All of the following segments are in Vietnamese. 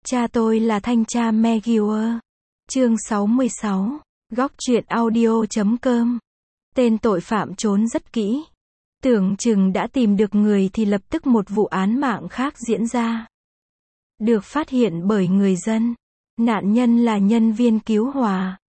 Cha tôi là thanh tra Meguiar. Chương 66. Góc truyện audio.com. Tên tội phạm trốn rất kỹ. Tưởng chừng đã tìm được người thì lập tức một vụ án mạng khác diễn ra. Được phát hiện bởi người dân. Nạn nhân là nhân viên cứu hỏa.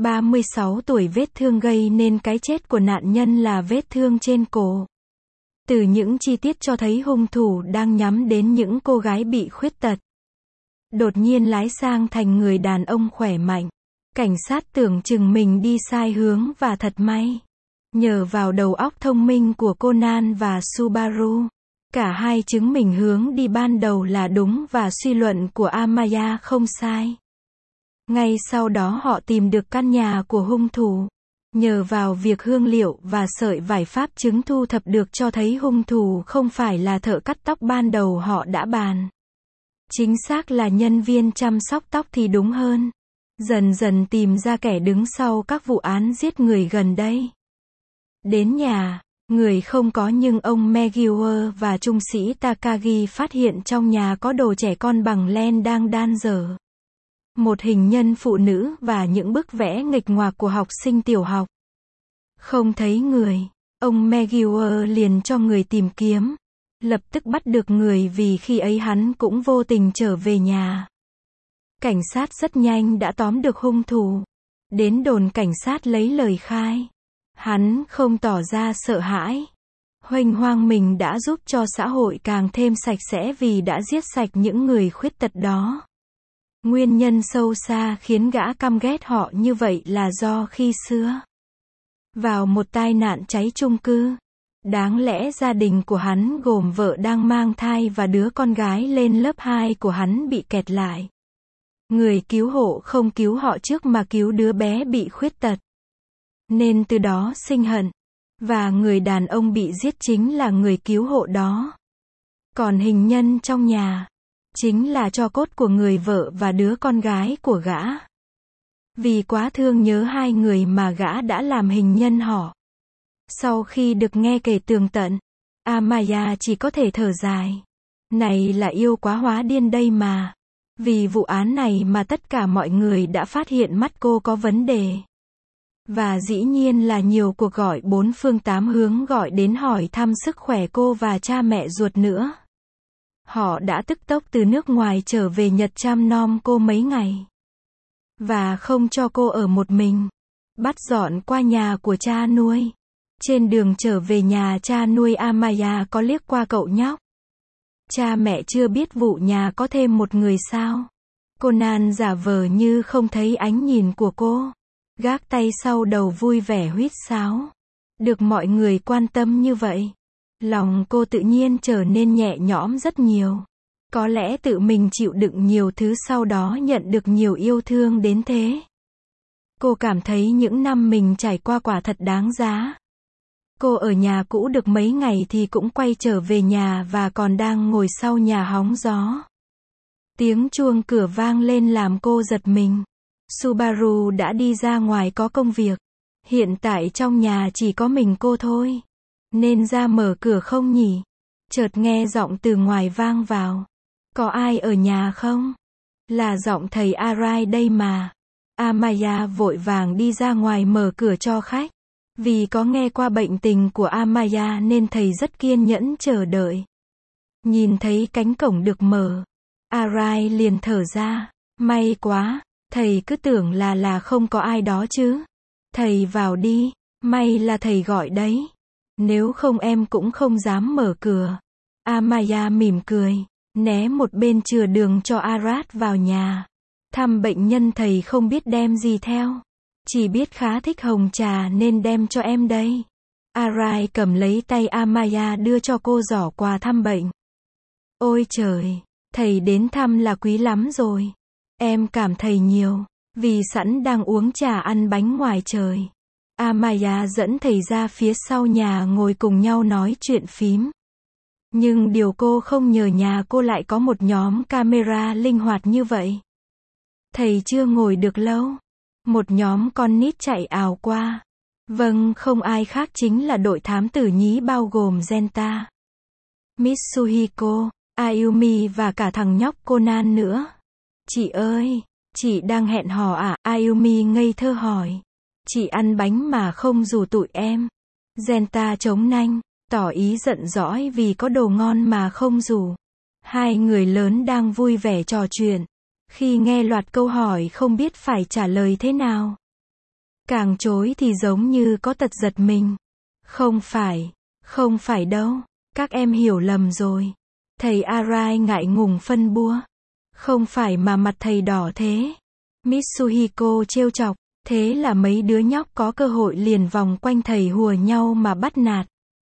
36 tuổi, vết thương gây nên cái chết của nạn nhân là vết thương trên cổ. Từ những chi tiết cho thấy hung thủ đang nhắm đến những cô gái bị khuyết tật. Đột nhiên lái sang thành người đàn ông khỏe mạnh. Cảnh sát tưởng chừng mình đi sai hướng và thật may. Nhờ vào đầu óc thông minh của Conan và Subaru, cả hai chứng minh hướng đi ban đầu là đúng và suy luận của Amaya không sai. Ngay sau đó họ tìm được căn nhà của hung thủ. Nhờ vào việc hương liệu và sợi vải pháp chứng thu thập được cho thấy hung thủ không phải là thợ cắt tóc ban đầu họ đã bàn. Chính xác là nhân viên chăm sóc tóc thì đúng hơn. Dần dần tìm ra kẻ đứng sau các vụ án giết người gần đây. Đến nhà, người không có nhưng ông Meguiar và trung sĩ Takagi phát hiện trong nhà có đồ trẻ con bằng len đang đan dở. Một hình nhân phụ nữ và những bức vẽ nghịch ngoạc của học sinh tiểu học. Không thấy người, ông Meguiar liền cho người tìm kiếm. Lập tức bắt được người vì khi ấy hắn cũng vô tình trở về nhà. Cảnh sát rất nhanh đã tóm được hung thủ. Đến đồn cảnh sát lấy lời khai. Hắn không tỏ ra sợ hãi. Huênh hoang mình đã giúp cho xã hội càng thêm sạch sẽ vì đã giết sạch những người khuyết tật đó. Nguyên nhân sâu xa khiến gã căm ghét họ như vậy là do khi xưa, vào một tai nạn cháy chung cư, đáng lẽ gia đình của hắn gồm vợ đang mang thai và đứa con gái lên lớp 2 của hắn bị kẹt lại. Người cứu hộ không cứu họ trước mà cứu đứa bé bị khuyết tật. Nên từ đó sinh hận. Và người đàn ông bị giết chính là người cứu hộ đó. Còn hình nhân trong nhà chính là tro cốt của người vợ và đứa con gái của gã. Vì quá thương nhớ hai người mà gã đã làm hình nhân họ. Sau khi được nghe kể tường tận, Amaya chỉ có thể thở dài. Này là yêu quá hóa điên đây mà. Vì vụ án này mà tất cả mọi người đã phát hiện mắt cô có vấn đề. Và dĩ nhiên là nhiều cuộc gọi bốn phương tám hướng gọi đến hỏi thăm sức khỏe cô và cha mẹ ruột nữa. Họ đã tức tốc từ nước ngoài trở về Nhật chăm nom cô mấy ngày. Và không cho cô ở một mình. Bắt dọn qua nhà của cha nuôi. Trên đường trở về nhà cha nuôi Amaya có liếc qua cậu nhóc. Cha mẹ chưa biết vụ nhà có thêm một người sao? Conan giả vờ như không thấy ánh nhìn của cô. Gác tay sau đầu vui vẻ huýt sáo. Được mọi người quan tâm như vậy. Lòng cô tự nhiên trở nên nhẹ nhõm rất nhiều. Có lẽ tự mình chịu đựng nhiều thứ sau đó nhận được nhiều yêu thương đến thế. Cô cảm thấy những năm mình trải qua quả thật đáng giá. Cô ở nhà cũ được mấy ngày thì cũng quay trở về nhà và còn đang ngồi sau nhà hóng gió. Tiếng chuông cửa vang lên làm cô giật mình. Subaru đã đi ra ngoài có công việc. Hiện tại trong nhà chỉ có mình cô thôi. Nên ra mở cửa không nhỉ? Chợt nghe giọng từ ngoài vang vào. Có ai ở nhà không? Là giọng thầy Arai đây mà. Amaya vội vàng đi ra ngoài mở cửa cho khách. Vì có nghe qua bệnh tình của Amaya nên thầy rất kiên nhẫn chờ đợi. Nhìn thấy cánh cổng được mở, Arai liền thở ra. May quá, thầy cứ tưởng là không có ai đó chứ. Thầy vào đi, may là thầy gọi đấy. Nếu không em cũng không dám mở cửa. Amaya mỉm cười, né một bên chừa đường cho Arat vào nhà. Thăm bệnh nhân thầy không biết đem gì theo. Chỉ biết khá thích hồng trà nên đem cho em đây. Arai cầm lấy tay Amaya đưa cho cô giỏ quà thăm bệnh. Ôi trời, thầy đến thăm là quý lắm rồi. Em cảm thầy nhiều, vì sẵn đang uống trà ăn bánh ngoài trời. Amaya dẫn thầy ra phía sau nhà ngồi cùng nhau nói chuyện phím. Nhưng điều cô không ngờ nhà cô lại có một nhóm camera linh hoạt như vậy. Thầy chưa ngồi được lâu. Một nhóm con nít chạy ào qua. Vâng, không ai khác chính là đội thám tử nhí bao gồm Genta, Mitsuhiko, Ayumi và cả thằng nhóc Conan nữa. Chị ơi, chị đang hẹn hò à? Ayumi ngây thơ hỏi. Chị ăn bánh mà không rủ tụi em. Genta chống nanh, tỏ ý giận dỗi vì có đồ ngon mà không rủ. Hai người lớn đang vui vẻ trò chuyện. Khi nghe loạt câu hỏi không biết phải trả lời thế nào. Càng chối thì giống như có tật giật mình. Không phải đâu. Các em hiểu lầm rồi. Thầy Arai ngại ngùng phân bua. Không phải mà mặt thầy đỏ thế. Mitsuhiko trêu chọc. Thế là mấy đứa nhóc có cơ hội liền vòng quanh thầy hùa nhau mà bắt nạt.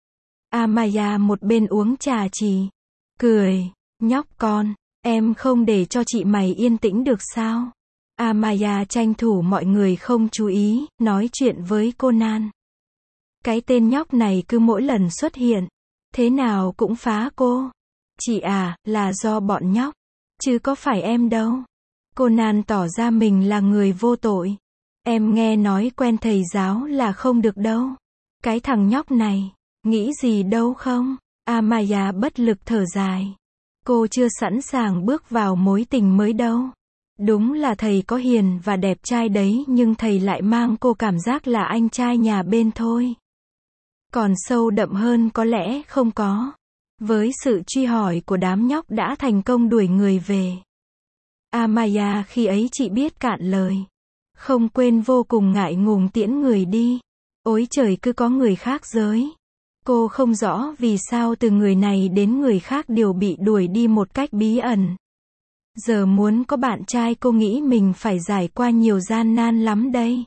Amaya một bên uống trà chỉ. Cười. Nhóc con, em không để cho chị mày yên tĩnh được sao? Amaya tranh thủ mọi người không chú ý, nói chuyện với Conan. Cái tên nhóc này cứ mỗi lần xuất hiện, thế nào cũng phá cô. Chị à, là do bọn nhóc, chứ có phải em đâu. Conan tỏ ra mình là người vô tội. Em nghe nói quen thầy giáo là không được đâu. Cái thằng nhóc này, nghĩ gì đâu không? Amaya bất lực thở dài. Cô chưa sẵn sàng bước vào mối tình mới đâu. Đúng là thầy có hiền và đẹp trai đấy nhưng thầy lại mang cô cảm giác là anh trai nhà bên thôi. Còn sâu đậm hơn có lẽ không có. Với sự truy hỏi của đám nhóc đã thành công đuổi người về. Amaya khi ấy chị biết cạn lời. Không quên vô cùng ngại ngùng tiễn người đi. Ôi trời cứ có người khác giới. Cô không rõ vì sao từ người này đến người khác đều bị đuổi đi một cách bí ẩn. Giờ muốn có bạn trai cô nghĩ mình phải trải qua nhiều gian nan lắm đây.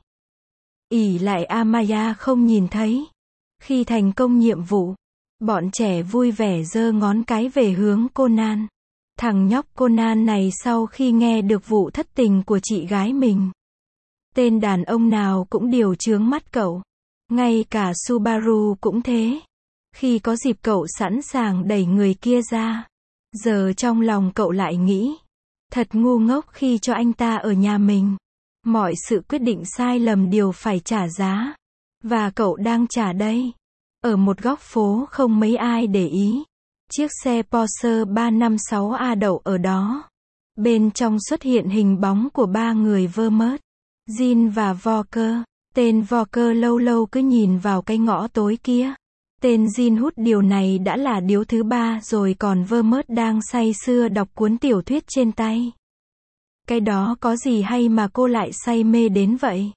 Ỷ lại Amaya không nhìn thấy. Khi thành công nhiệm vụ, bọn trẻ vui vẻ giơ ngón cái về hướng Conan. Thằng nhóc Conan này sau khi nghe được vụ thất tình của chị gái mình. Tên đàn ông nào cũng đều chướng mắt cậu. Ngay cả Subaru cũng thế. Khi có dịp cậu sẵn sàng đẩy người kia ra. Giờ trong lòng cậu lại nghĩ. Thật ngu ngốc khi cho anh ta ở nhà mình. Mọi sự quyết định sai lầm đều phải trả giá. Và cậu đang trả đây. Ở một góc phố không mấy ai để ý. Chiếc xe Porsche 356A đậu ở đó. Bên trong xuất hiện hình bóng của ba người Vermont, Jin và Walker. Tên Walker lâu lâu cứ nhìn vào cái ngõ tối kia. Tên Jin hút điều này đã là điếu thứ 3 rồi còn Vermont đang say sưa đọc cuốn tiểu thuyết trên tay. Cái đó có gì hay mà cô lại say mê đến vậy?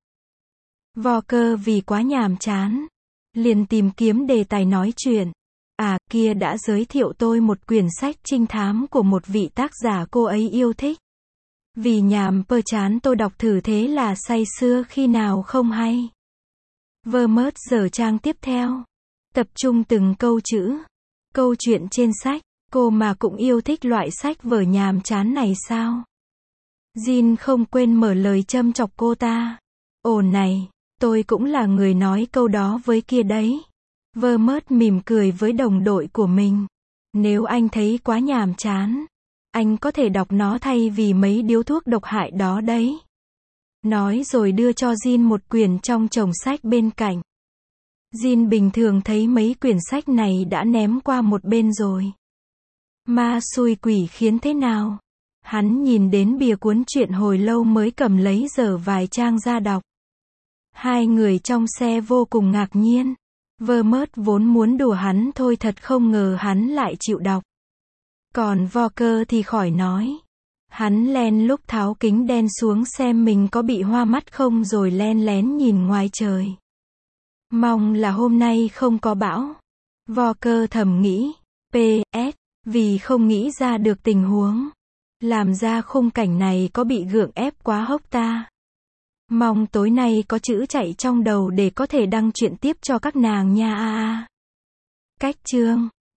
Walker vì quá nhàm chán. Liền tìm kiếm đề tài nói chuyện. À, kia đã giới thiệu tôi một quyển sách trinh thám của một vị tác giả cô ấy yêu thích. Vì nhàm chán tôi đọc thử thế là say sưa khi nào không hay. Vermont giờ trang tiếp theo. Tập trung từng câu chữ. Câu chuyện trên sách. Cô mà cũng yêu thích loại sách vở nhàm chán này sao? Jin không quên mở lời châm chọc cô ta. Ồ này, tôi cũng là người nói câu đó với kia đấy. Vermont mỉm cười với đồng đội của mình. Nếu anh thấy quá nhàm chán, anh có thể đọc nó thay vì mấy điếu thuốc độc hại đó đấy. Nói rồi đưa cho Jin một quyển trong chồng sách bên cạnh. Jin bình thường thấy mấy quyển sách này đã ném qua một bên rồi. Ma xui quỷ khiến thế nào? Hắn nhìn đến bìa cuốn truyện hồi lâu mới cầm lấy dở vài trang ra đọc. Hai người trong xe vô cùng ngạc nhiên. Vermont vốn muốn đùa hắn thôi thật không ngờ hắn lại chịu đọc. Còn Walker thì khỏi nói. Hắn len lúc tháo kính đen xuống xem mình có bị hoa mắt không rồi len lén nhìn ngoài trời. Mong là hôm nay không có bão. Walker thầm nghĩ. P.S. Vì không nghĩ ra được tình huống. Làm ra khung cảnh này có bị gượng ép quá hốc ta. Mong tối nay có chữ chạy trong đầu để có thể đăng chuyện tiếp cho các nàng nha. Cách chương